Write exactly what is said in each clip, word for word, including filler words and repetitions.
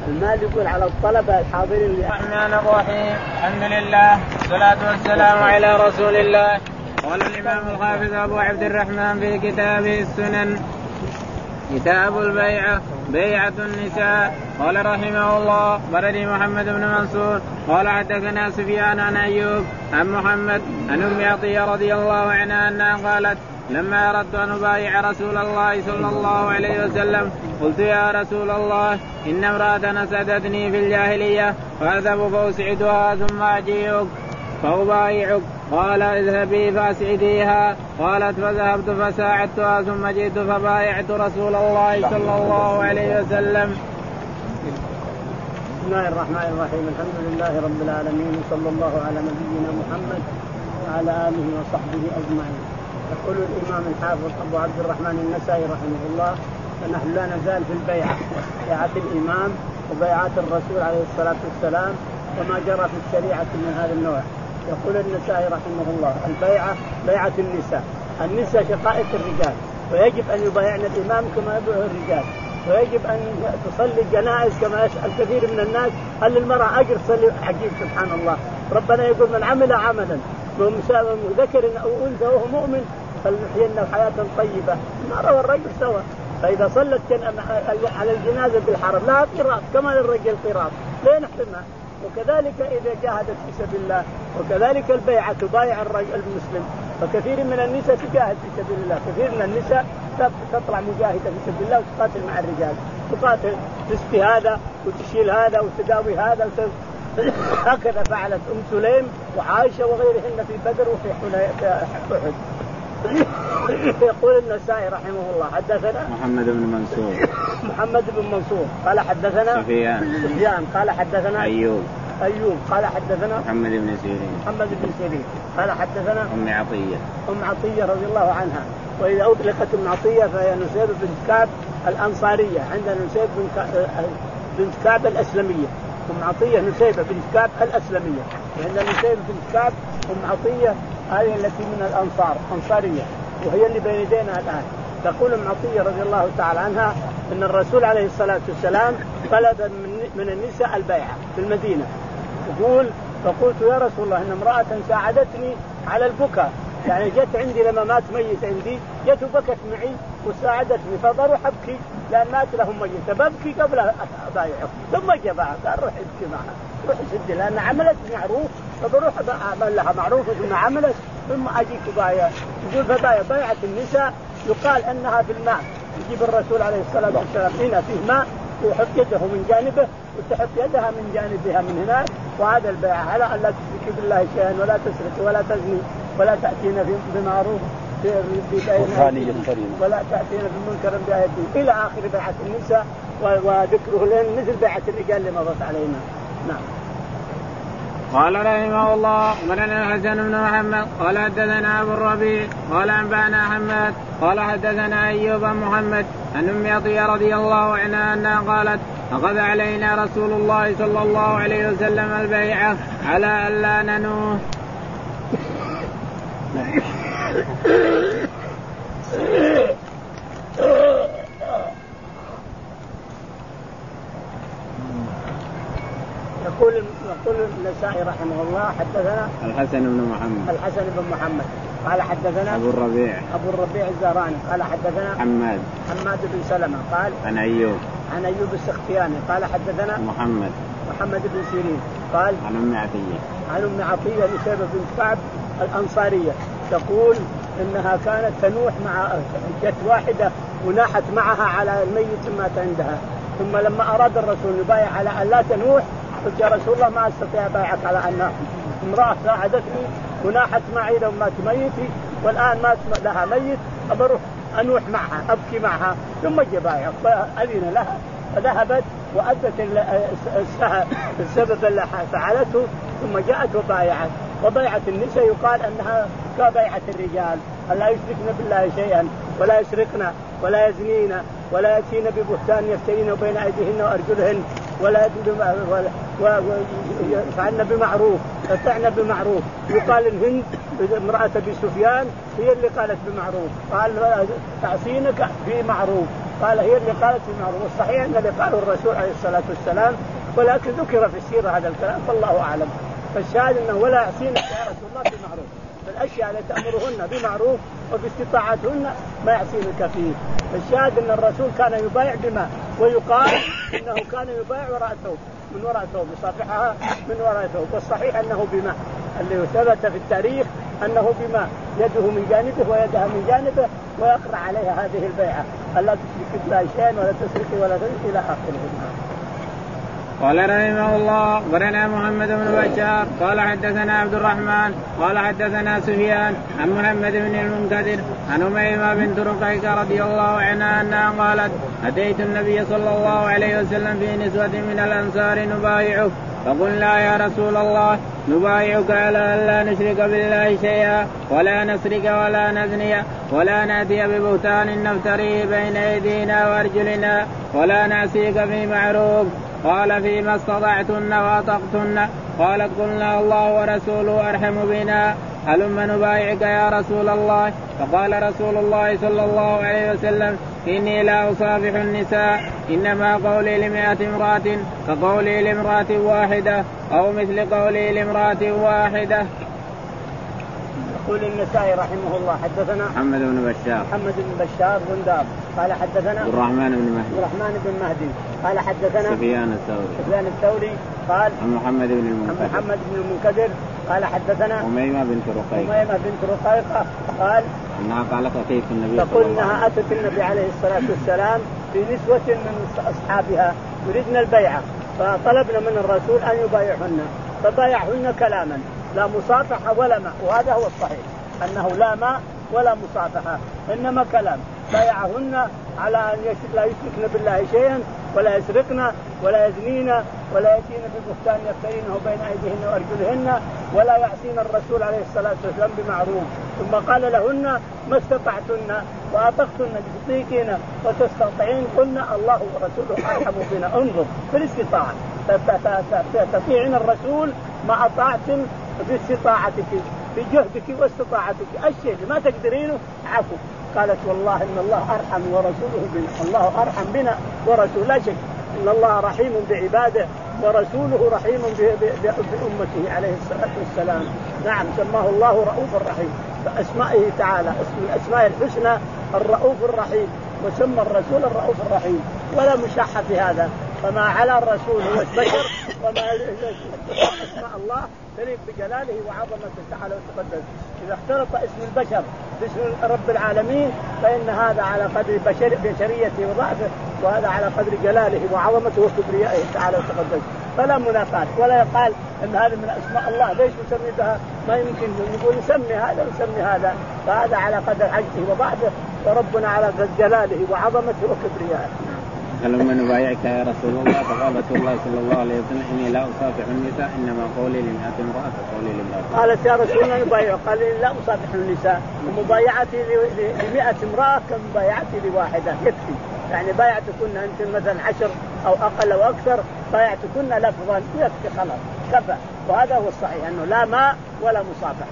المال يقول على الطلبة الحاضرين. الرحمن الرحيم. الحمد لله والصلاة والسلام على رسول الله. قال الإمام الحافظ أبو عبد الرحمن في كتابه السنن كتاب البيعة بيعة النساء. قال رحمه الله بردي محمد بن منصور قال حدثنا سفيان عن أيوب عن محمد عن أم عطية رضي الله عنها أنها قالت لما أردت أن أبايع رسول الله صلى الله عليه وسلم قلت يا رسول الله إن امرأة أسعدتني في الجاهلية فأذهب فأسعدها ثم أجيئك فأبايعك. قال اذهبي فأسعديها. قالت فذهبت فساعدتها ثم جئت فبايعت رسول الله صلى الله عليه وسلم. بسم الله الرحمن الرحيم. الحمد لله رب العالمين وصلى الله على نبينا محمد وعلى آله وصحبه أجمعين. يقول الإمام الحافظ أبو عبد الرحمن النسائي رحمه الله فنحن لا نزال في البيعة بيعة الإمام وبيعات الرسول عليه الصلاة والسلام وما جرى في الشريعة من هذا النوع. يقول النسائي رحمه الله البيعة بيعة النساء. النساء شقائق الرجال ويجب أن يبايعن الإمام كما يبايع الرجال ويجب أن تصلي الجنائز كما يسأل كثير من الناس هل للمرأة أجر تصلي. عجيب سبحان الله. ربنا يقول من عمل عملا ذكر أو أنثى وهو مؤمن فلنحيينه حياة طيبة. المرأة والرجل سوا. فإذا صلت على الجنازة بالحرم لا قراط كما للرجل قراط لا نحرمها. وكذلك إذا جاهدت في سبيل الله وكذلك البيعة تبايع الرجل المسلم. فكثير من النساء تجاهد في سبيل الله. كثير من النساء تطلع مجاهدة في سبيل الله وتقاتل مع الرجال تقاتل تسقي هذا وتشيل هذا وتداوي هذا وت... هكذا فعلت أم سليم وعائشة وغيرهن في بدر وفي أحد. يقول النسائي رحمه الله حدثنا محمد بن منصور محمد بن منصور قال حدثنا سفيان سفيان قال حدثنا أيوب أيوب قال حدثنا محمد بن سيرين محمد بن سيرين قال حدثنا أم عطية أم عطية رضي الله عنها. وإذا أطلقت أم عطية فهي نسيبة بنت كعب الأنصارية. عندنا نسيبة بنت كعب الأسلمية. أم عطية نسيبة بنت كعب الأسلمية. عندنا نسيبة بنت كعب أم عطية هذه التي من الأنصار أنصارية وهي اللي بين يدينا الآن. تقول أم عطية رضي الله تعالى عنها أن الرسول عليه الصلاة والسلام طلب من النساء البيعة في المدينة. تقول فقلت يا رسول الله إن امرأة ساعدتني على البكاء يعني جت عندي لما مات ميت عندي جت وبكت معي وساعدتني فبروح أبكي لأن مات لهم ميت ببكي قبل أبايعه ثم جبعها قال روح ابكي معها روح سد لأن عملت معروف فبروح أعمل لها معروف ثم عملت ثم أجيك بايع. يقول فبايع بيعة النساء يقال أنها في الماء. يجيب الرسول عليه الصلاة والسلام هنا فيه ماء ويحط يده من جانبه وتحط يدها من جانبها من هناك. وهذا البيعة على أن لا تشرك بالله شيئا ولا تسرق ولا تزني ولا تأتينا بمعروف ولا تأتينا بمنكر بآياتي إلى آخر بيعة النساء وذكره لأن مثل بيعة الرجال اللي مضت علينا. نعم. قال رحمه الله مرنا الحسن بن محمد قال حدثنا أبو الربيع قال أنبأنا حماد قال حدثنا أيوب بن محمد عن أم عطية رضي الله عنها أنها قالت أخذ علينا رسول الله صلى الله عليه وسلم البيعة على ألا ننوه. يقول يقول النسائي رحمه الله حدثنا الحسن بن محمد الحسن بن محمد قال حدثنا أبو الربيع أبو الربيع الزهراني قال حدثنا حماد حماد بن سلمة قال عن أيوب عن أيوب السختياني قال حدثنا محمد محمد بن سيرين قال عن أم عطية عن أم عطية نسيبة بنت كعب الأنصارية تقول إنها كانت تنوح مع جت واحدة وناحت معها على الميت مات عندها. ثم لما أراد الرسول يبايع على أن لا تنوح قلت يا رسول الله ما أستطيع أبايعك على أن امرأة ساعدتني وناحت معي لو مات ميتي والآن مات لها ميت أبروح أنوح معها أبكي معها ثم جبايع فأذن لها فذهبت وأدت السبب اللي فعلته ثم جاءت وبايعت. وبيعة النساء يقال أنها كبيعة الرجال ألا يشركن بالله شيئا ولا يسرقن ولا يزنين ولا يأتين ببهتان يفترين بين أيديهن وأرجلهن ولا يفعلن بمعروف يطعن بمعروف. يقال الهند امرأة أبي سفيان هي اللي قالت بمعروف قال تعصينك بمعروف قال هي اللي قالت بالمعروف، والصحيح أن اللي قاله الرسول عليه الصلاة والسلام، ولكن ذكر في السيرة هذا الكلام فالله أعلم. فالشاهد أنه ولا يعصينك يا رسول الله بمعروف، فالأشياء التي تأمرهن بمعروف وباستطاعتهن ما يعصينك فيه. فالشاهد أن الرسول كان يبايع بما، ويقال إنه كان يبايع وراء ثوب، من وراء ثوب، يصافحها من وراء ثوب، والصحيح أنه بما، اللي ثبت في التاريخ أنه بما يده من جانبه ويدها من جانبه، ويقرأ عليها هذه البيعة ألا تشرك بالله شيئا ولا تسرق ولا تسرق إلى آخره. قال رحمه الله قرنا محمد بن بشار قال حدثنا عبد الرحمن قال حدثنا سفيان عن محمد بن المنكدر عن أميمة بنت رقيقة رضي الله عنها أنها قالت أتيت النبي صلى الله عليه وسلم في نسوة من الأنصار نبايعه، فقلنا يا رسول الله نبايعك على أن لا نشرك بالله شيئا ولا نسرق ولا نزني ولا نأتي ببهتان نفتريه بين أيدينا وأرجلنا ولا نعصيك في معروف. قال فيما استطعتن وأطقتن؟ قالت قلنا الله ورسوله أرحم بنا، هلم نبايعك يا رسول الله. فقال رسول الله صلى الله عليه وسلم إني لا أصافح النساء، إنما قولي لمئة امرأة كقولي لامرأة واحدة أو مثل قولي لامرأة واحدة. يقول النسائي رحمه الله حدثنا محمد بن بشار محمد بن بشار بندار قال حدثنا عبد الرحمن بن مهدي عبد الرحمن بن مهدي قال حدثنا سفيان الثوري سفيان الثوري قال عن محمد بن المنكدر محمد بن المنكدر قال حدثنا أميمة بنت رقيقة أميمة بنت رقيقة قال أنها قالت أتيت النبي تقول إنها أتت النبي عليه الصلاة والسلام في نسوة من أصحابها يريدن البيعة، فطلبنا من الرسول أن يبايعهن، فبايعهن كلاما لا مصافحة ولا ماء، وهذا هو الصحيح أنه لا ماء ولا مصافحة إنما كلام. بايعهن على أن لا يشركن بالله شيئا ولا يسرقن ولا يزنين ولا يأتين ببهتان يفترينه بين أيديهن وأرجلهن ولا يعصين الرسول عليه الصلاة والسلام بمعروف. ثم قال لهن ما استطعتن وأطقتن تطيقين وتستطيعين قلنا الله ورسوله أرحم بنا. انظر في الاستطاعة، تطيعين الرسول ما أطعتم باستطاعتك بجهدك واستطاعتك، الشيء ما تقدرينه عفو. قالت والله إن الله أرحم ورسوله بنا، الله أرحم بنا ورسوله، لا شك إن الله رحيم بعباده ورسوله رحيم بأمته عليه الصلاة والسلام. نعم سماه الله رؤوف الرحيم، فأسمائه تعالى اسم الأسماء الحسنى الرؤوف الرحيم، وسمى الرسول الرؤوف الرحيم، ولا مشاحة في هذا. فما على الرسول هو البشر، وما اسماء الله تليق بجلاله وعظمته تعالى وتقدس. إذا اختلط اسم البشر باسم رب العالمين فإن هذا على قدر بشر بشريته وضعفه، وهذا على قدر جلاله وعظمته وكبريائه تعالى وتقدس. فلا منافاة ولا يقال ان هذا من اسماء الله ليش نسمي بها، ما يمكن نقول نسمي هذا ونسمي هذا، فهذا على قدر عجزه وضعفه، وربنا على قدر جلاله وعظمته وكبريائه. هلما نبايعك يا رسول الله. فقال رسول الله صلى الله عليه وسلم إني لا أصافح النساء، إنما قولي لمئة امرأة فقولي لامرأة. قالت يا رسول الله نبايعك، قال لي لا أصافح النساء، ومبايعتي لمئة امرأة كمبايعتي لواحدة يكفي. يعني بايعتكن أنت مثلا عشر أو أقل أو أكثر، بايعتكن لفظا يكفي خلاص كفى. وهذا هو الصحيح أنه لا ماء ولا مصافحة.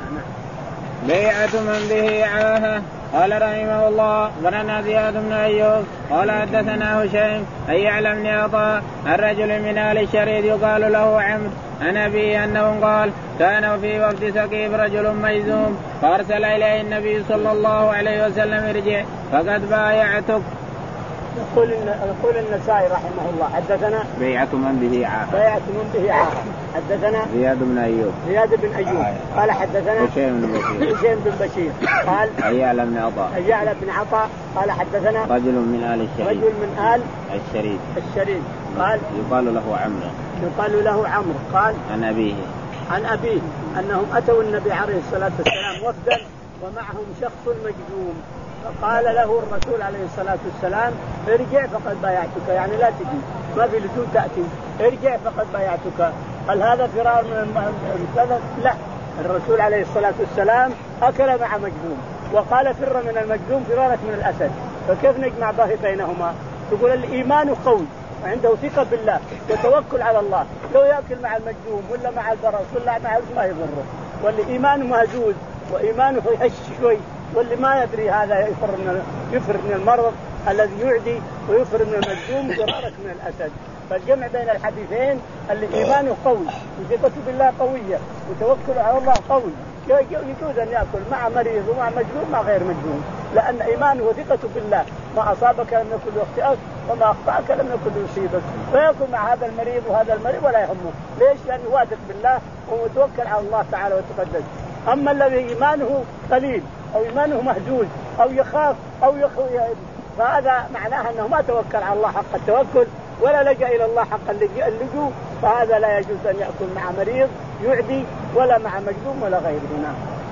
بيعة من به عاهة. قال رحمه الله قرنا زياد بن أيوب قال حدثنا هشيم أي يعلم بن عطاء الرجل من آل الشريد يقال له عمرو عن أبيه أنه قال كان في وفد سقيف رجل ميزوم فأرسل إليه النبي صلى الله عليه وسلم ارجع فقد بايعتك. يقول يقول النسائي رحمه الله حدثنا بيعة من به عاهة بيعة من به عاهة حدثنا زياد بن أيوب زياد بن أيوب قال حدثنا هشيم بن بشير هشيم بن بشير قال أيعلى بن عطاء أيعلى بن عطاء قال حدثنا رجل من آل الشريد رجل من آل الشريد الشريد قال يقال له عمرو يقال له عمرو قال عن أبيه عن أبيه أنهم أتوا النبي عليه الصلاة والسلام وفدا ومعهم شخص مجذوم، فقال له الرسول عليه الصلاة والسلام ارجع فقد بايعتك، يعني لا تجي ما في لزوم تأتي، ارجع فقد بايعتك. هل هذا فرار من المثلث؟ لا، الرسول عليه الصلاة والسلام أكل مع مجذوم وقال فر من المجذوم فرارك من الأسد، فكيف نجمع بينهما؟ تقول الإيمان قوي وعنده ثقة بالله وتوكل على الله، لو يأكل مع المجذوم ولا مع البرص ولا مع ما يضره، والإيمان مهزوز وإيمانه يهش شوي، واللي ما يدري هذا يفر من يفر من المرض الذي يعدي ويفر من المجذوم فرارك من الأسد. فالجمع بين الحديثين اللي إيمانه قوي وثقته بالله قوية وتوكل على الله قوي يجوز أن يأكل مع مريض ومع مجذوم مع غير مجذوم، لأن إيمانه وثقته بالله ما أصابك لم يكن يخطئك وما أخطأك لم يكن يصيبك، فيأكل مع هذا المريض وهذا المريض ولا يهمه. ليش؟ لأنه واثق بالله ومتوكل على الله تعالى وتقدس. أما الذي إيمانه قليل أو إيمانه مهزوز أو يخاف أو يخ... فهذا معناه أنه ما توكل على الله حق التوكل ولا لجأ إلى الله حق اللجوء، فهذا لا يجوز أن يأكل مع مريض يعدي ولا مع مجذوم ولا غيره.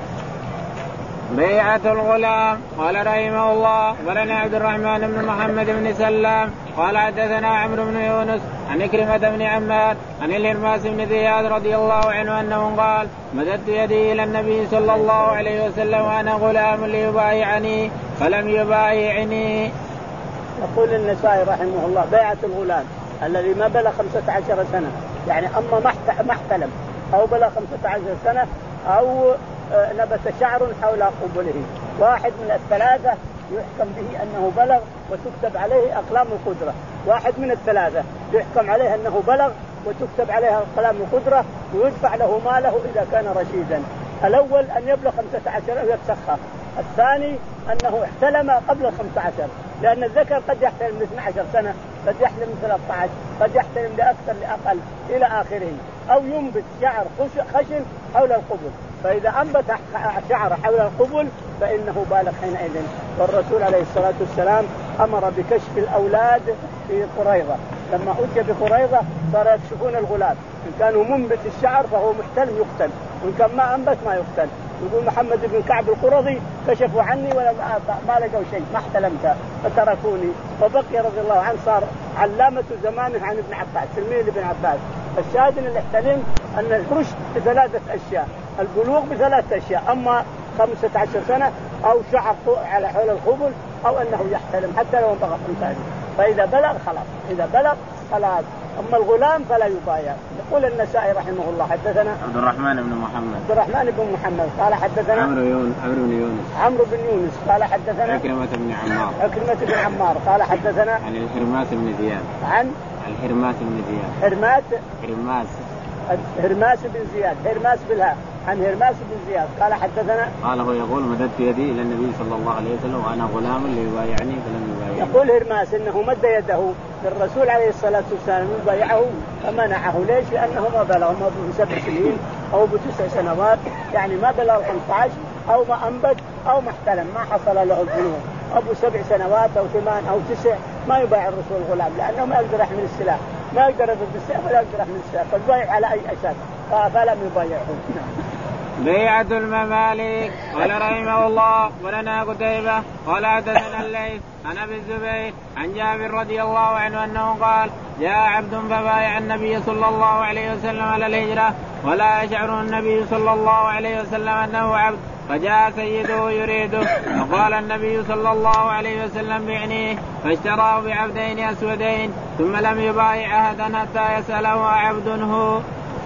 بيعة الغلام. قال رحمه الله ولنا عبد الرحمن بن محمد بن سلام قال حدثنا عمرو بن يونس عن إكرمة بن عمار عن الإرماس بن زياد رضي الله عنه أنه قال مددت يدي إلى النبي صلى الله عليه وسلم وأنا غلام ليبايعني فلم يبايعني. يقول النسائي رحمه الله بيعة الغلام الذي ما بلغ خمسة عشر سنة، يعني أما ما احتلم أو بلغ خمسة عشر سنة أو نبت شعر حول قبله، واحد من الثلاثة يحكم به أنه بلغ وتكتب عليه أقلام القدرة، واحد من الثلاثة يحكم عليه أنه بلغ وتكتب عليه أقلام القدرة ويدفع له ماله إذا كان رشيدا. الأول أن يبلغ خمسة عشر أو يتسخر، الثاني أنه احتلم قبل خمسة عشر، لأن الذكر قد يحتلم لاثني عشر سنة، قد يحتلم ثلاثة عشر، قد يحتلم لأكثر لأقل إلى آخره، أو ينبت شعر خشن حول القبل، فإذا أنبت شعر حول القبل فإنه بالغ حينئذ. والرسول عليه الصلاة والسلام أمر بكشف الأولاد في قريظة، لما أتي بقريظة صار يكشفون الغلام، إن كانوا منبت الشعر فهو محتلم يقتل، وإن كان ما أنبت ما يقتل. يقول محمد بن كعب القرظي كشفوا عني ولا ما لقوا شيء ما احتلمت فتركوني، وبقي رضي الله عنه صار علامة زمانه عن ابن عباس تلميذ ابن عباس. الشاهد ان الاحتلام ان الرشد بثلاثة أشياء، البلوغ بثلاثة أشياء، أما خمسة عشر سنة أو شعر على حول الخبل أو أنه يحتلم حتى لو بلغ خمسة، فإذا بلغ خلاص، إذا بلغ خلاص. أما الغلام فلا يبايع. يقول النسائي رحمه الله حدثنا عبد الرحمن بن محمد عبد الرحمن بن محمد قال حدثنا عمرو يونس عمرو بن يونس عمرو بن يونس قال حدثنا إكرمة بن عمار إكرمة بن عمار قال حدثنا عن الهرماس بن زياد عن الهرماس بن زياد هرماس هرماس هرماس بن زياد هرماس بالها عن هرماس بن زياد قال حدثنا قال هو يقول مددت يدي إلى النبي صلى الله عليه وسلم وأنا غلام ليبايعني فلم يبايعني. يقول هرماس إنه مد يده للرسول عليه الصلاة والسلام يبايعه فمنعه. ليش؟ لأنه ما بلغ ما بسبع سنين أو بتسع سنوات، يعني ما بلغ خمسة عشر أو ما أنبت أو ما احتلم، ما حصل له البلوغ. أبو سبع سنوات أو ثمان أو تسع ما يبايع الرسول الغلام، لأنه ما يقدر يحمل السلاح، ما يقدر يضرب بالسيف ولا يقدر يحمل السلاح، فالبايع على أي أساس؟ فلم يبايعه. بيعة المماليك. قال رحمه الله ولنا قتيبة قال حدثنا الليث عن أبي الزبير عن جابر رضي الله عنه أنه قال جاء عبد فبايع النبي صلى الله عليه وسلم على الهجرة ولا يشعر النبي صلى الله عليه وسلم أنه عبد، فجاء سيده يريده فقال النبي صلى الله عليه وسلم بعنيه، فاشتراه بعبدين أسودين ثم لم يبايع أحدا حتى يسأله عبد هو.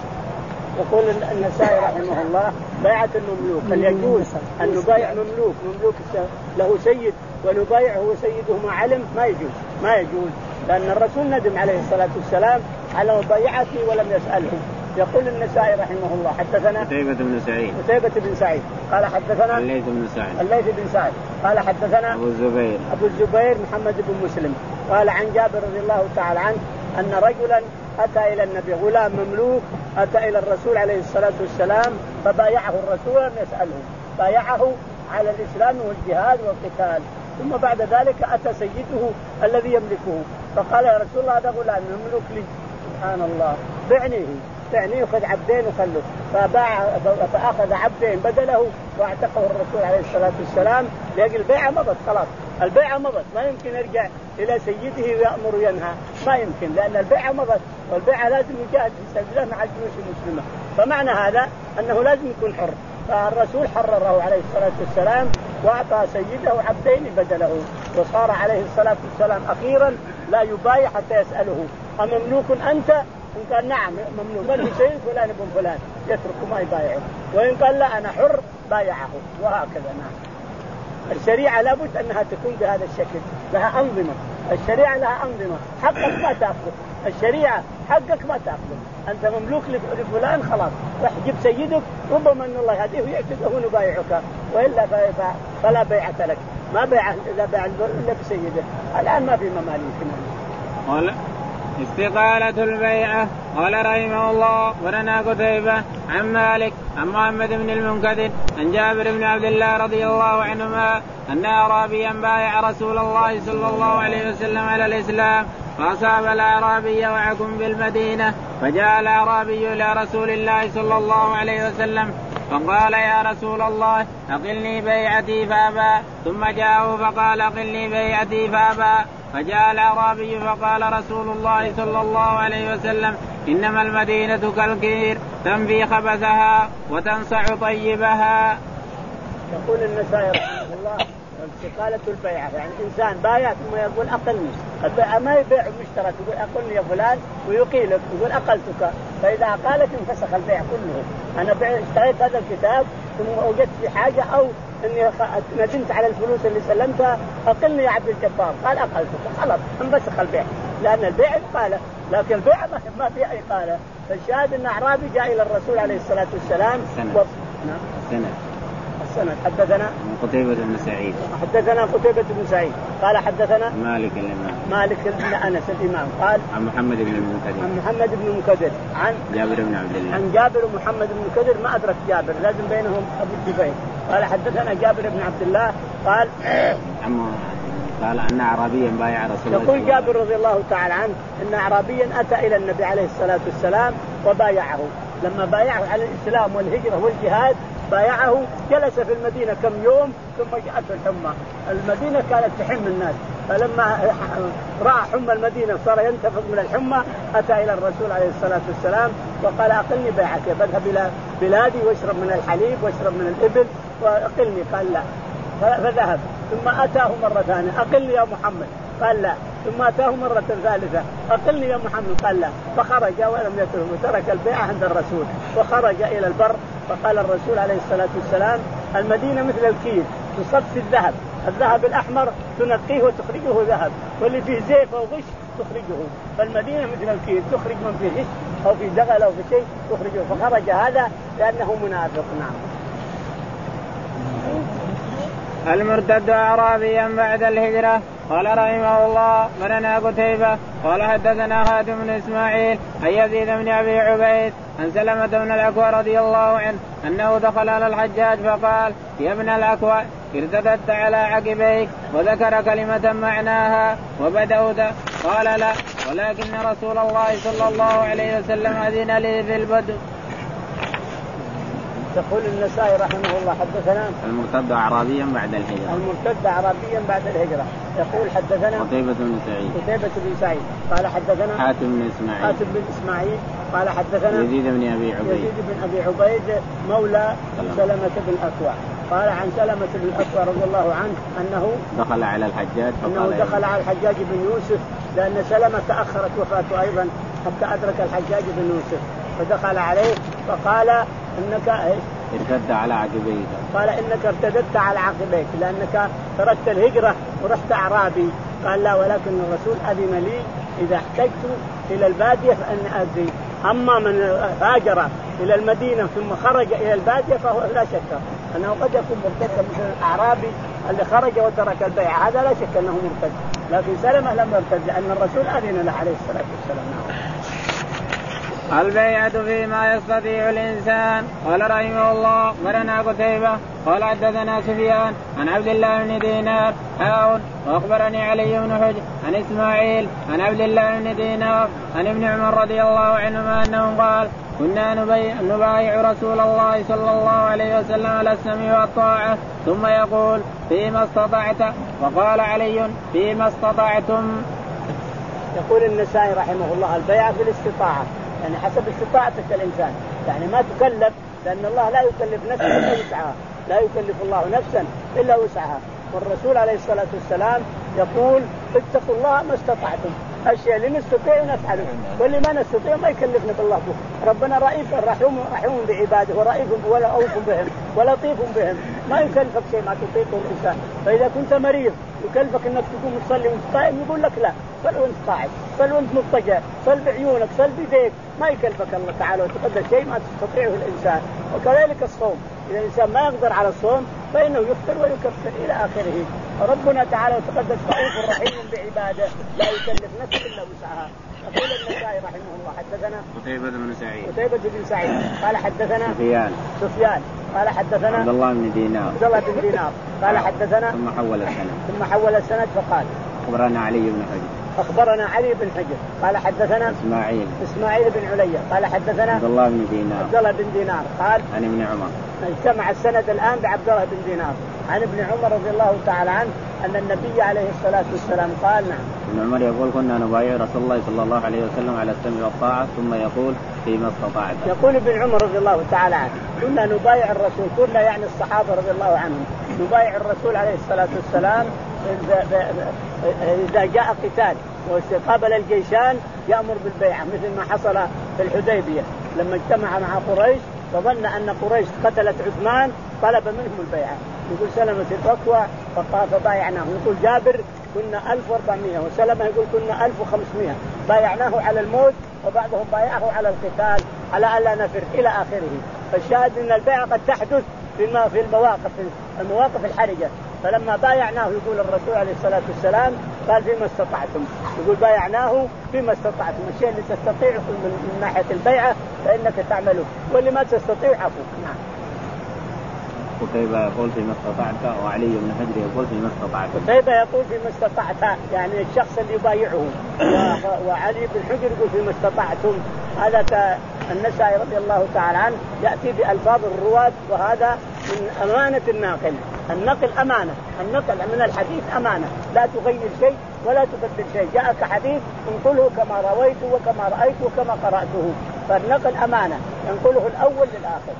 يقول النسائي رحمه الله بيعة المملوك، هل يجوز أن نبايع مملوك مملوك له سيد ونبايعه وسيده ما علم؟ ما يجوز ما يجوز لأن الرسول ندم عليه الصلاة والسلام على مبايعته ولم يسأله. يقول النسائي رحمه الله حدثنا قتيبة بن سعيد قتيبة بن سعيد قال حدثنا الليث بن سعيد الليث بن سعيد قال حدثنا أبو الزبير أبو الزبير محمد بن مسلم قال عن جابر رضي الله تعالى عنه أن رجلا أتى إلى النبي غلام مملوك أتى إلى الرسول عليه الصلاة والسلام فبايعه الرسول لم يسأله، بايعه على الإسلام والجهاد والقتال، ثم بعد ذلك أتى سيده الذي يملكه فقال يا رسول الله هذا غلام مملوك لي، سبحان الله، بعنيه بعنيه خذ عبدين وخله، فباع فأخذ عبدين بدله واعتقه الرسول عليه الصلاة والسلام، لأجل البيعة مضت خلاص، البيعة مضت ما يمكن يرجع إلى سيده ويأمر وينهى، ما يمكن لأن البيعة مضت، والبيعة لازم يجاهد في سبيل الله مع الجيوش المسلمة، فمعنى هذا أنه لازم يكون حر، فالرسول حرره عليه الصلاة والسلام وأعطى سيده عبدين بدله، وصار عليه الصلاة والسلام أخيرا لا يبايع حتى يسأله أمملوك أنت؟ إن قال نعم مملوك، من هو سيد فلان ابن فلان يترك ما يبايعه، وإن قال لا أنا حر بايعه، وهكذا. نعم. الشريعة لابد أنها تكون بهذا الشكل، لها أنظمة. الشريعة لها أنظمة، حقك ما تأخذه. الشريعة حقك ما تأخذه، أنت مملوك لفلان خلاص، راح جيب سيدك، ربما أن الله يهديه ويعتقه نبايعك، وإلا فلا بيعة لك، ما بيع إلا بيع إلا بسيده. الآن ما في مماليك. قال استقالة البيعة. قال رحمه الله ولنا قتيبة عن مالك عن محمد بن المنكدر عن جابر بن عبد الله رضي الله عنهما أن أعرابيا بايع رسول الله صلى الله عليه وسلم على الإسلام فأصاب الأعرابي وعكم بالمدينة، فجاء الأعرابي إلى رسول الله صلى الله عليه وسلم فقال يا رسول الله أقلني بيعتي فأبى، ثم جاءه فقال أقلني بيعتي فأبى، فجاء الأعرابي فقال رسول الله صلى الله عليه وسلم إنما المدينة كالكير تنفي خبثها وتنصع طيبها. يقول النسائي رحمه الله استقالة البيعة، يعني إنسان بايع ثم يقول أقلني. البيعة ما يبيع مشترك، يقول أقلني يا فلان ويقيلك، يقول أقلتك، فإذا أقالك انفسخ البيع كله. أنا اشتريت هذا الكتاب ثم وجدت في حاجة أو إني ندمت على الفلوس اللي سلمتها، أقلني يا عبد الجبار، قال أقلتك، خلاص انفسخ البيع، لأن البيع إقالة، لكن البيع ما فيها إقالة. فالشاهد أن أعرابي جاء إلى الرسول عليه الصلاة والسلام. السنة. نعم. السنة. السنة. حدثنا قتيبة بن سعيد. حدثنا قتيبة بن سعيد قال حدثنا مالك الإمام. مالك بن أنس الإمام قال عن محمد بن المنكدر. عن محمد بن المنكدر عن جابر بن عبد الله. عن جابر ومحمد بن المنكدر ما أدرك جابر، لازم بينهم أبو الجبين. قال حدثنا جابر بن عبد الله قال عمو قال أن أعرابيا بايع رسول الله. يقول جابر رضي الله تعالى عنه أن أعرابيا أتى إلى النبي عليه الصلاة والسلام وبايعه، لما بايعه على الإسلام والهجرة والجهاد بايعه، جلس في المدينة كم يوم ثم جاءته الحمى. المدينة كانت تحم الناس، فلما رأى حمى المدينة صار ينتفض من الحمى أتى إلى الرسول عليه الصلاة والسلام وقال أقلني بيعتي، بذهب إلى بلادي واشرب من الحليب واشرب من الإبل وأقلني. قال لا، فذهب ثم أتاه مرة ثانية أقلني يا محمد، قال لا، ثم أتاه مرة ثالثة أقلني يا محمد، قال لا، فخرج ولم يترك وترك البيعة عند الرسول وخرج إلى البر. فقال الرسول عليه الصلاة والسلام المدينة مثل الكيل تصب في الذهب، الذهب الأحمر تنقيه وتخرجه ذهب، واللي فيه زيف أو غش تخرجه، فالمدينة مثل الكيل تخرج من فيه غش أو في دغل أو في شيء تخرجه، فخرج هذا لأنه منافق. نعم. المرتد أعرابيا بعد الهجرة. قال رحمه الله ولنا قتيبة قال حدثنا خاتم بن إسماعيل عن يزيد بن أبي عبيد عن سلمة بن الأكوع رضي الله عنه أنه دخل على الحجاج فقال يا ابن الأكوع ارتدت على عقبيك، وذكر كلمة معناها وبدأت. قال لا، ولكن رسول الله صلى الله عليه وسلم أذن لي في البدء. تقول النسائي رحمه الله حدثنا المرتد أعرابيا بعد الهجرة. المرتد أعرابيا بعد الهجرة. يقول حدثنا قتيبة بن سعيد. قتيبة بن سعيد قال حدثنا حاتم بن إسماعيل. حاتم بن إسماعيل قال حدثنا يزيد بن أبي عبيد. يزيد بن أبي عبيد مولى سلمة بن الأكوع قال عن سلمة بن الأكوع رضي الله عنه أنه دخل على الحجاج أنه دخل على الحجاج بن يوسف، لأن سلمة تأخرت وفاته أيضا حتى أدرك الحجاج بن يوسف، فدخل عليه فقال إنك ارتد على عقبيك، قال إنك ارتدت على عقبيك لأنك تركت الهجرة ورحت أعرابي. قال لا، ولكن الرسول أذن لي إذا احتجت إلى البادية فأن أذن، أما من هاجر إلى المدينة ثم خرج إلى البادية فهو لا شك أنه قد يكون مرتد مثل الأعرابي اللي خرج وترك البيع، هذا لا شك أنه مرتد، لكن سلمة لم يرتد لأن الرسول أذن له عليه الصلاة والسلام. البيعة فيما يستطيع الإنسان. قال رحمه الله ولنا قتيبة قال حدثنا سفيان عن عبد الله بن دينار حاء وأخبرني علي بن حجر عن إسماعيل عن عبد الله بن دينار عن ابن عمر رضي الله عنهما أنه قال كنا نبايع رسول الله صلى الله عليه وسلم على السمع والطاعة ثم يقول فيما استطعت، وقال علي فيما استطعتم. يقول النسائي رحمه الله البيعة بالاستطاعة، يعني حسب استطاعتك الإنسان، يعني ما تكلف، لأن الله لا يكلف نفسا إلا وسعها، لا يكلف الله نفسا إلا وسعها، والرسول عليه الصلاة والسلام يقول اتقوا الله ما استطعتم، الشيء اللي نستطيع نفعله واللي ما نستطيع ما يكلفنا الله به. ربنا رئيف رحيم رحيم بعباده ورئيف ولا أوف بهم ولطيف بهم، ما يكلفك شيء ما تطيقه الإنسان. فإذا كنت مريض يكلفك أنك تقوم تصلي وأنت قائم يقول لك لا، صل وأنت قاعد، صل وأنت مضطجع، صل بعيونك، صل بيديك، ما يكلفك الله تعالى وتقدس شيء ما تستطيعه الإنسان. وكذلك الصوم، إذا الإنسان ما يقدر على الصوم فإنه يفطر ويكفر إلى آخره. ربنا تعالى وتقدس رؤوف رحيم بعباده لا يكلف نفسا إلا وسعها. يقول النسائي رحمه الله حدثنا قتيبة بن سعيد قتيبة بن سعيد قال حدثنا سفيان سفيان قال حدثنا عبد الله بن دينار عبد الله بن دينار قال حدثنا ثم حول السند ثم حول السند فقال أخبرنا علي بن حجر أخبرنا علي بن حجر قال حدثنا إسماعيل إسماعيل بن عليا قال حدثنا عبد الله بن دينار عبد الله بن دينار قال عن ابن عمر. اجتمع السند الآن بعبد الله بن دينار عن ابن عمر رضي الله تعالى عنه أن النبي عليه الصلاة والسلام قال نعم. ابن عمر يقول كنا نبايع رسول الله صلى الله عليه وسلم على السمع والطاعة ثم يقول فيما استطعت. يقول ابن عمر رضي الله تعالى عنه كنا نبايع الرسول، كنا يعني الصحابة رضي الله عنهم نبايع الرسول عليه الصلاة والسلام إذا جاء قتال واستقابل الجيشان يأمر بالبيعة، مثل ما حصل في الحديبية لما اجتمع مع قريش وظن أن قريش قتلت عثمان طلب منهم البيعة. يقول سلمة الركوة فبايعناه. يقول جابر كنا ألف وأربعمائة، وسلمة يقول كنا ألف وخمسمائة، بايعناه على الموت وبعضهم بايعه على القتال على ألا نفر إلى آخره. فالشاهد أن البيعة قد تحدث في المواقف المواقف الحرجة. فلما بايعناه يقول الرسول عليه الصلاة والسلام قال فيما استطعتم، يقول بايعناه فيما استطعتم، الشيء اللي تستطيعه من ناحية البيعة فإنك تعمله، واللي ما تستطيع عفو. نعم. قتيبة يقول فيما استطعت وعلي بن حجر يقول فيما استطعت. قتيبة يقول فيما استطعت يعني الشخص اللي يبايعه، وعلي بن حجر يقول فيما استطعتم. هذا النسائي رضي الله تعالى عنه يأتي بألفاظ الرواة، وهذا من أمانة الناقل. النقل أمانة، النقل من الحديث أمانة، لا تغير شيء ولا تبدل شيء. جاءك حديث انقله كما رويته وكما رأيته وكما قرأته، فالنقل أمانة ينقله الأول للآخر.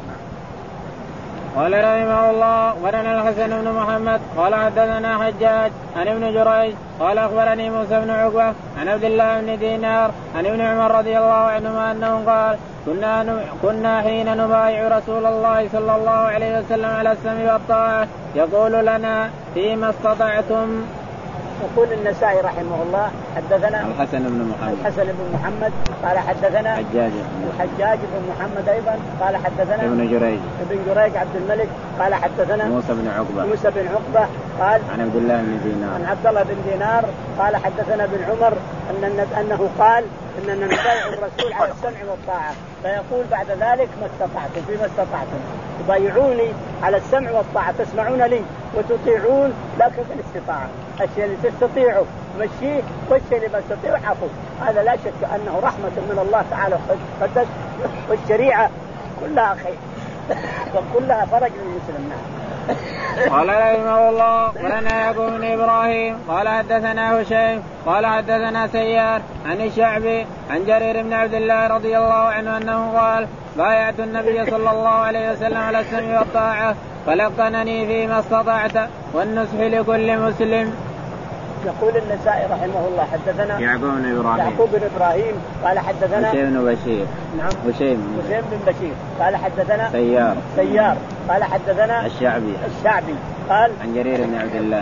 قال رحمه الله أخبرنا الحسن بن محمد قال حدثنا حجاج عن ابن جريج قال أخبرني موسى بن عقبة عن عبد الله بن دينار عن ابن عمر رضي الله عنهما أنه قال كنا كنا حين نبايع رسول الله صلى الله عليه وسلم على السمع والطاعة يقول لنا فيما استطعتم. يقول النسائي رحمه الله حدثنا الحسن بن محمد الحسن بن محمد قال حدثنا حجاج الحجاج بن محمد أيضا قال حدثنا ابن جريج ابن جريج عبد الملك قال حدثنا موسى بن عقبة موسى بن عقبة قال عن عبد الله بن دينار عن عبد الله بن دينار قال حدثنا ابن عمر أن أنه قال إننا نبايع الرسول على السمع والطاعة، فيقول بعد ذلك ما استطعتم فيما استطعتم، تبايعوني على السمع والطاعة، تسمعون لي وتطيعون لكن بالاستطاعة، الشيء اللي تستطيعه مشيه والشيء اللي ما تستطيعه عفو. هذا لا شك أنه رحمة من الله تعالى قدس، والشريعة كلها خير وكلها فرج للمسلم. قال رحمه الله ولنا يعقوب بن إبراهيم قال حدثنا هشيم قال حدثنا سيار عن الشعبي عن جرير بن عبد الله رضي الله عنه أنه قال بايعت النبي صلى الله عليه وسلم على السمع والطاعة فلقنني فيما استطعت والنصح لكل مسلم. يقول النسائي رحمه الله حدثنا يعقوب بن إبراهيم يعقوب بن إبراهيم قال حدثنا هشيم بن بشير نعم هشيم هشيم بن بشير قال حدثنا سيار سيار قال حدثنا الشعبي الشعبي قال عن جرير بن عبد الله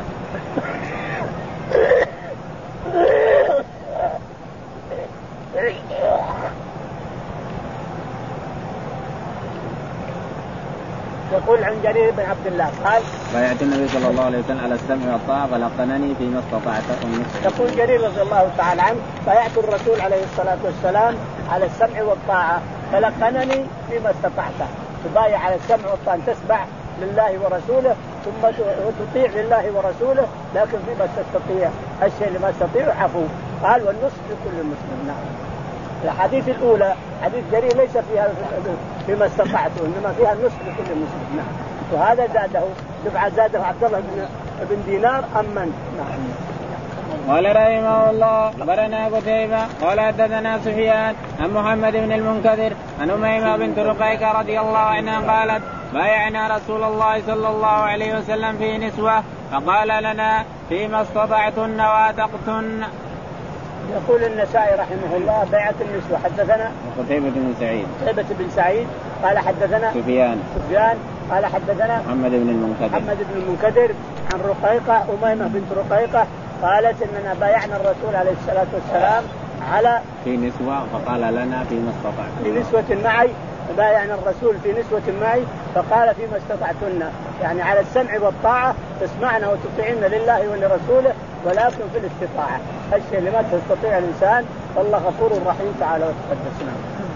يقول عن جرير بن عبد الله قال بايعت النبي صلى الله عليه وسلم على السمع والطاعة فلقنني فيما استطعت. يقول جرير رضي الله تعالى عنه بايعت الرسول عليه الصلاة والسلام على السمع والطاعة فلقنني فيما استطعت. تبايع على السمع والطاعة، تسمع لله ورسوله ثم تطيع لله ورسوله لكن فيما تستطيع، الشيء اللي ما تستطيع عفو. قال والنصح لكل مسلم. نعم. الحديث الأولى حديث جرير ليس فيها فيما استطعته إنما فيها النصح لكل مسلم. نعم. وهذا زاده دفع زاده عبد الله بن دينار أمن. نعم. قال رحمه الله أخبرنا قتيبة قال حدثنا سفيان عن محمد بن المنكدر عن أميمة بنت رقيقة رضي الله عنها قالت بايعنا رسول الله صلى الله عليه وسلم في نسوة فقال لنا فيما استطعتن واتقتن. يقول النسائي رحمه الله بيعة النسوة حدثنا قتيبة بن سعيد قتيبة بن سعيد قال حدثنا سفيان سفيان قال حدثنا محمد بن المنكدر محمد بن المنكدر عن رقيقة أميمة بنت رقيقة قالت إننا بايعنا الرسول عليه الصلاة والسلام على في نسوة فقال لنا فيما استطعت في نسوة معي، بايعنا الرسول في نسوة معي فقال فيما استطعتن، يعني على السمع والطاعة تسمعن وتطيعن لله ولرسوله ولكن في الاستطاعة، الشيء اللي ما تستطيع الإنسان والله غفور رحيم تعالى وتقدسنا.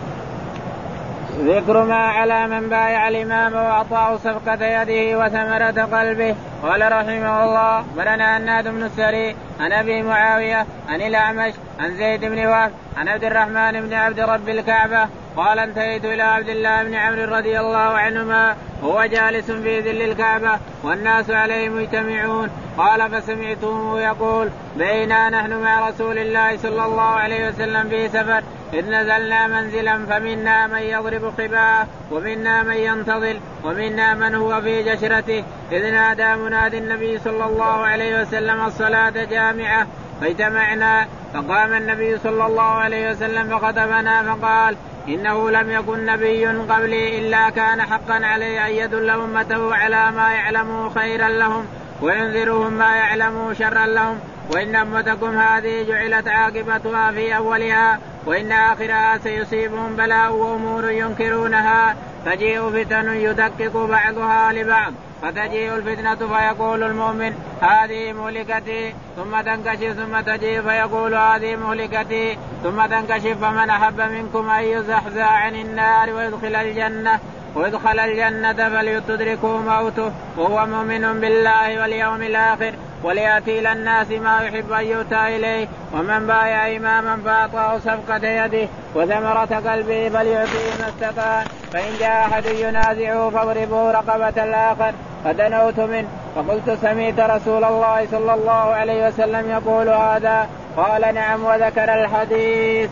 ذكر ما على من بايع الإمام وأعطاه صفقة يده وثمرة قلبه. قال رحمه الله بلنا هناد بن السري عن أبي معاوية عن الأعمش عن زيد بن وهب عن عبد الرحمن بن عبد رب الكعبة قال انتهيت إلى عبد الله بن عمرو رضي الله عنهما وهو جالس في ذل الكعبة والناس عليه مجتمعون قال فسمعته يقول بينا نحن مع رسول الله صلى الله عليه وسلم في سفر إذ نزلنا منزلا فمنا من يضرب خباءه ومنا من ينتظر ومنا من هو في جشرته إذ نادى منادي النبي صلى الله عليه وسلم الصلاة جامعة فاجتمعنا فقام النبي صلى الله عليه وسلم فخطبنا فقال إنه لم يكن نبي قبلي إلا كان حقا عليه أن يدل أمته على ما يعلمه خيرا لهم وينذرهم ما يعلمه شرا لهم وإن أمتكم هذه جعلت عاقبتها في أولها وإن آخرها سيصيبهم بلاء وأمور ينكرونها تجيء فتن يدقق بعضها لبعض فتجيء الفتنة فيقول المؤمن هذه مهلكتي ثم تنكشف ثم تجيء فيقول هذه مهلكتي ثم تنكشف فمن أحب منكم أن يزحزح عن النار ويدخل الجنة ويدخل الجنة فليتدركه موته وهو مؤمن بالله واليوم الآخر وليأتي إلى الناس ما يحب أن يؤتى إليه ومن بايع إماما فأعطاه صفقة يده وثمرة قلبه فليعطيه ما استطاع فإن جاء أحد ينازعه فاضربوا رقبة الآخر فدنوت منه فقلت سمعت رسول الله صلى الله عليه وسلم يقول هذا قال نعم وذكر الحديث.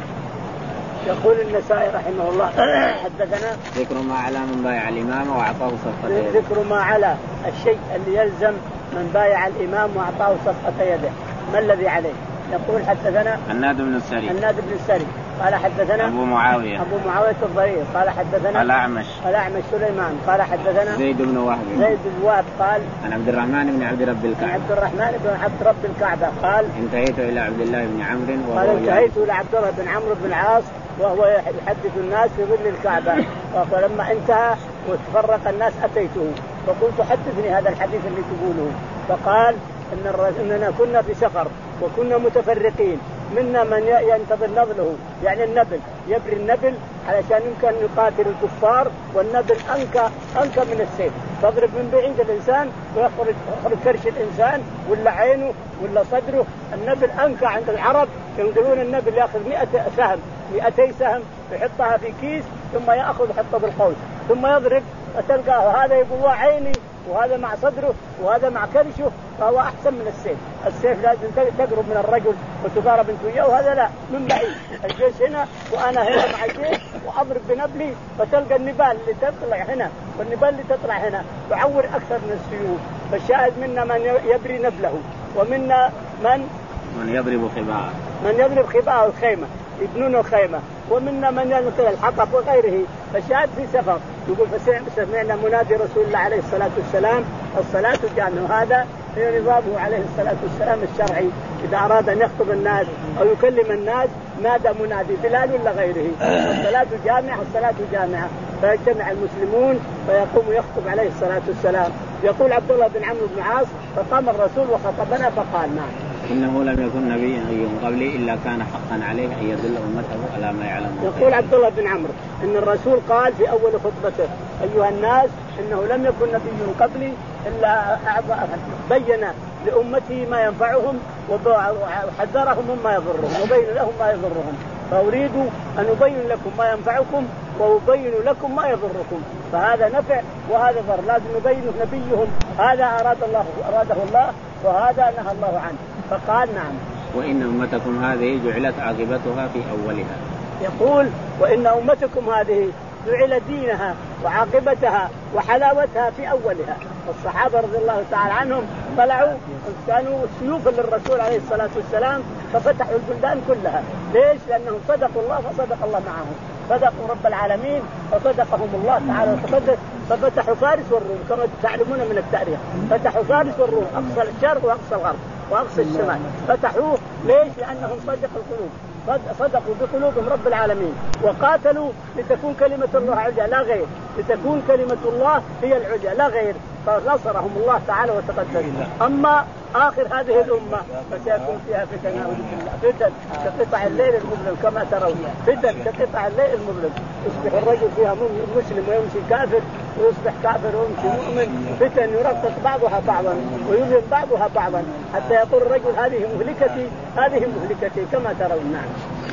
يقول النسائي رحمه الله حدثنا ذكر ما على من بايع الإمام وأعطاه صفقة يده. ذكر ما على الشيء اللي يلزم من بايع الإمام وأعطاه صفقة يده ما الذي عليه. يقول حدثنا هناد بن السري هناد بن السري قال حدثنا أبو معاوية أبو معاوية الضرير قال حدثنا الأعمش الأعمش سليمان قال حدثنا زيد بن وهب زيد بن وهب قال عن عبد الرحمن بن عبد رب الكعبة عبد الرحمن بن عبد رب الكعبة قال انتهيت إلى عبد الله بن عمرو قال انتهيت إلى عبد الله بن عمرو بن العاص وهو يحدث الناس في ظل الكعبة فلما انتهى وتفرق الناس أتيته فقلت حدثني هذا الحديث اللي تقوله فقال إن إننا كنا في سفر وكنا متفرقين منا من ينتظر نبله يعني النبل يبري النبل علشان يمكن يقاتل الكفار والنبل أنكى أنكى من السيف تضرب من بعيد الإنسان ويخرج يخرج كرش الإنسان ولا عينه ولا صدره. النبل أنكى عند العرب ينقلون النبل يأخذ مئة سهم مئتي سهم يحطها في كيس ثم يأخذ يحطها بالقوس ثم يضرب وتلقاه هذا يقول عيني وهذا مع صدره وهذا مع كرشه فهو أحسن من السيف. السيف لازم تقرب من الرجل وتقارب انت وياه وهذا لا من بعيد. الجيش هنا وأنا هنا مع الجيش وأضرب بنبلي فتلقى النبال اللي تطلع هنا والنبال اللي تطلع هنا تعور أكثر من السيوف. فالشاهد منا من يبري نبله ومنا من من يضرب خباءه من يضرب خباءه الخيمة يبنون الخيمة ومنا من ينقل الحطب وغيره. فالشاهد في سفر يقول فسمعنا منادي رسول الله عليه الصلاة والسلام الصلاة جامعة. هذا هي نظامه عليه الصلاة والسلام الشرعي إذا أراد أن يخطب الناس أو يكلم الناس نادى منادي بلال ولا غيره الصلاة جامعة الصلاة جامعة فيجتمع المسلمون فيقوم يخطب عليه الصلاة والسلام. يقول عبد الله بن عمرو بن عاص فقام الرسول وخطبنا فقال نعم إنه لم يكن نبي قبلي إلا كان حقا عليه أن يدل أمته على ما يعلم. يقول عبد الله بن عمرو إن الرسول قال في أول خطبته أيها الناس إنه لم يكن نبي قبلي إلا بين لأمتي ما ينفعهم وحذرهم مما يضرهم وبين لهم ما يضرهم فأريد أن أبين لكم ما ينفعكم وأبين لكم ما يضركم. فهذا نفع وهذا ضر لازم نبين نبيهم هذا أراد الله أراده الله وهذا نهى الله عنه. فقال نعم وإن أمتكم هذه جعلت عاقبتها في أولها. يقول وإن أمتكم هذه جعل دينها وعاقبتها وحلاوتها في أولها. والصحابة رضي الله تعالى عنهم طلعوا كانوا سيوفا للرسول عليه الصلاة والسلام ففتحوا البلدان كلها. ليش؟ لأنهم صدقوا الله فصدق الله معهم صدقوا رب العالمين فصدقهم الله تعالى وتقدس ففتحوا فارس والروم كما تعلمون من التاريخ. فتحوا فارس والروم أقصى الشرق وأقصى الغرب وأقصى الشمال. فتحوه ليش؟ لأنهم صدقوا القلوب، صدقوا بقلوبهم رب العالمين، وقاتلوا لتكون كلمة الله عليا لا غير، لتكون كلمة الله هي العليا لا غير، فنصرهم الله تعالى وتقدم. أما آخر هذه الأمة فسيكون فيها فتن، فتن كقطع الليل المظلم كما ترون، فتن كقطع الليل المظلم، يصبح الرجل فيها مسلم ويمشي كافر، ويصبح كافر ويمشي مؤمن، فتن يرقق بعضها بعضا ويظلم بعضها بعضا حتى يقول الرجل هذه مهلكتي هذه مهلكتي كما ترون. نعم.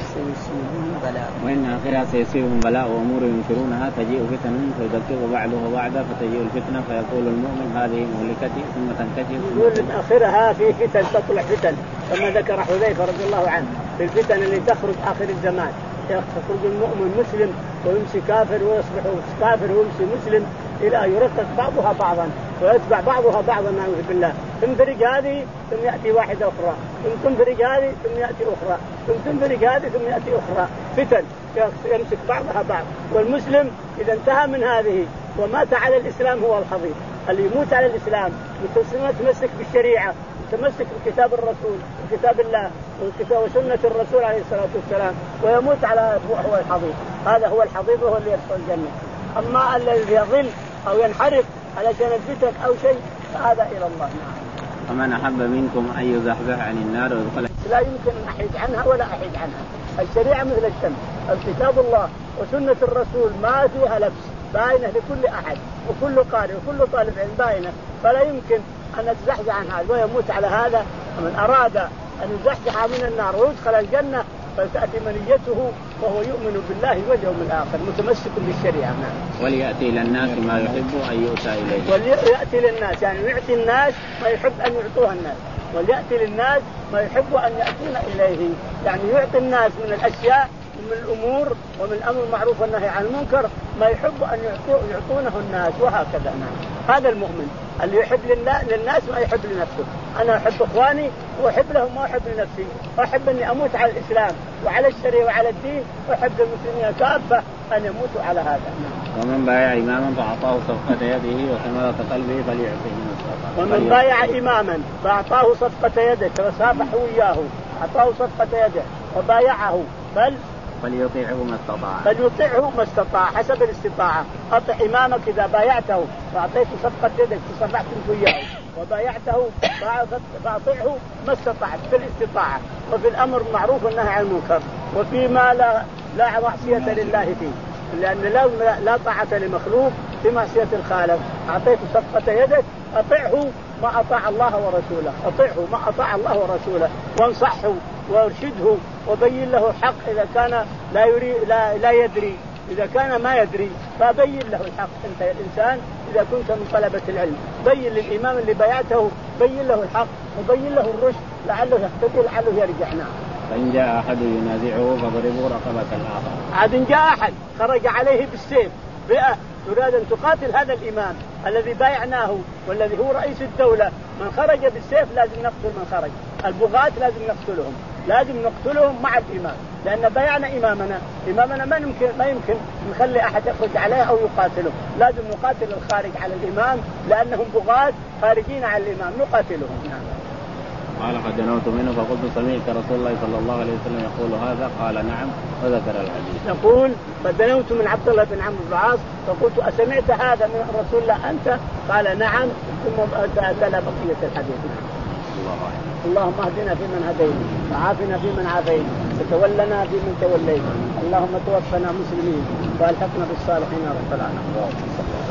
وإن آخرها سيصيبهم بلاء وأمور ينكرونها تجيء فتن فيذكر بعضها بعضا فتجيء الفتنة فيقول المؤمن هذه مهلكتي ثم تنكشف. يقول من آخرها في فتن تطلع فتن كما ذكر حذيفة رضي الله عنه في الفتن اللي تخرج آخر الزمان، يخرج المؤمن مسلم ويمشي كافر ويصبح كافر ويمشي مسلم إلى يرقق بعضها بعضا ويتبع بعضها بعضا نعوذ بالله. تنفرج هذه ثم يأتي واحدة أخرى، ثم تنفرج هذه ثم يأتي أخرى، ثم تنفرج هذه ثم يأتي أخرى، فتن يمسك بعضها بعض. والمسلم إذا انتهى من هذه ومات على الإسلام هو الحظيظ، اللي يموت على الإسلام متمسك بالشريعة متمسك بكتاب الرسول وكتاب الله وكتاب وسنة الرسول عليه الصلاة والسلام ويموت على هو الحظيظ، هذا هو الحظيظ وهو اللي يدخل الجنة. أما الذي يضل أو ينحرف علشان الفتن أو شيء فهذا إلى الله. نعم. ومن أحب منكم أن يزحزح عن النار ويدخل لا يمكن أن أحيد عنها ولا أحيد عنها. الشريعة مثل الشمس، الكتاب الله وسنة الرسول ما فيها لبس، باينة لكل أحد وكل قارئ وكل طالب علم باينة، فلا يمكن أن نتزحزح عن هذا ويموت على هذا. ومن أراد أن يزحزح من النار ويدخل الجنة فتأتي منيته وهو يؤمن بالله واليوم الآخر متمسك بالشريعة. نعم. وليأتي إلى الناس ما يحب أن يؤتى إليه. وليأتي للناس يعني يعطي الناس ما يحب أن يعطوها الناس، وليأتي للناس ما يحب أن يأتون إليه، يعني يعطي الناس من الأشياء ومن الأمور ومن الأمر المعروف والنهي عن المنكر ما يحب أن يعطونه الناس وهكذا. نعم. هذا المؤمن اللي يحب للناس ما يحب لنفسه. أنا أحب إخواني وأحب لهم ما أحب لنفسي، وأحب أني أموت على الإسلام وعلى الشريعة وعلى الدين، وأحب المسلمين كافة أن يموتوا على هذا. ومن بايع إماما فأعطاه صفقة يده وثمرة قلبه فليعطيه ما استطاع. ومن بايع إماما فأعطاه صفقة يده وصافح وياه، أعطاه صفقة يده وبايعه بل فليطيعه ما استطاع. فليطيعه ما استطاع حسب الاستطاعة. أطع إمامك إذا بايعته وأعطيته صفقة يدك تصرفت وياه وبايعته فأطيعه ما استطعت في الاستطاعة وفي الأمر المعروف والنهي عن المنكر وفيما لا لا معصية لله فيه، لأن لا لا طاعة لمخلوق في معصية الخالق. أعطيته صفقة يدك أطيعه ما أطاع الله ورسوله، أطيعه ما أطاع الله ورسوله وانصحه وارشده وبين له الحق إذا كان لا يريد لا لا يدري، إذا كان ما يدري فبين له الحق. أنت يا الإنسان إذا كنت من طلبة العلم بين للإمام اللي بايعته بين له الحق وبين له الرشد لعله يهتدي لعله يرجع. نعم. فإن جاء أحد ينازعه فضربوا رقبة الآخر. عاد إن جاء أحد خرج عليه بالسيف فئة تريد أن تقاتل هذا الإمام الذي بايعناه والذي هو رئيس الدولة، من خرج بالسيف لازم نقتل من خرج، البغاة لازم نقتلهم، لازم نقتلهم مع الإمام لأن بايعنا إمامنا، إمامنا ما يمكن ما يمكن نخلي أحد يخرج عليه أو يقاتله، لازم نقاتل الخارج على الإمام لأنهم بغاة خارجين على الإمام نقاتلهم. نعم. قال فدنوت منه فقلت سمعت رسول الله صلى الله عليه وسلم يقول هذا؟ قال نعم وذكر الحديث. يقول فدنوت من عبد الله بن عمرو بن العاص فقلت أسمعت هذا من رسول الله أنت؟ قال نعم ثم تلا بقية الحديث. الله اللهم اهدنا فيمن هديت وعافنا فيمن عافيت وتولنا فيمن توليت، اللهم توفنا مسلمين والحقنا بالصالحين يا رب العالمين.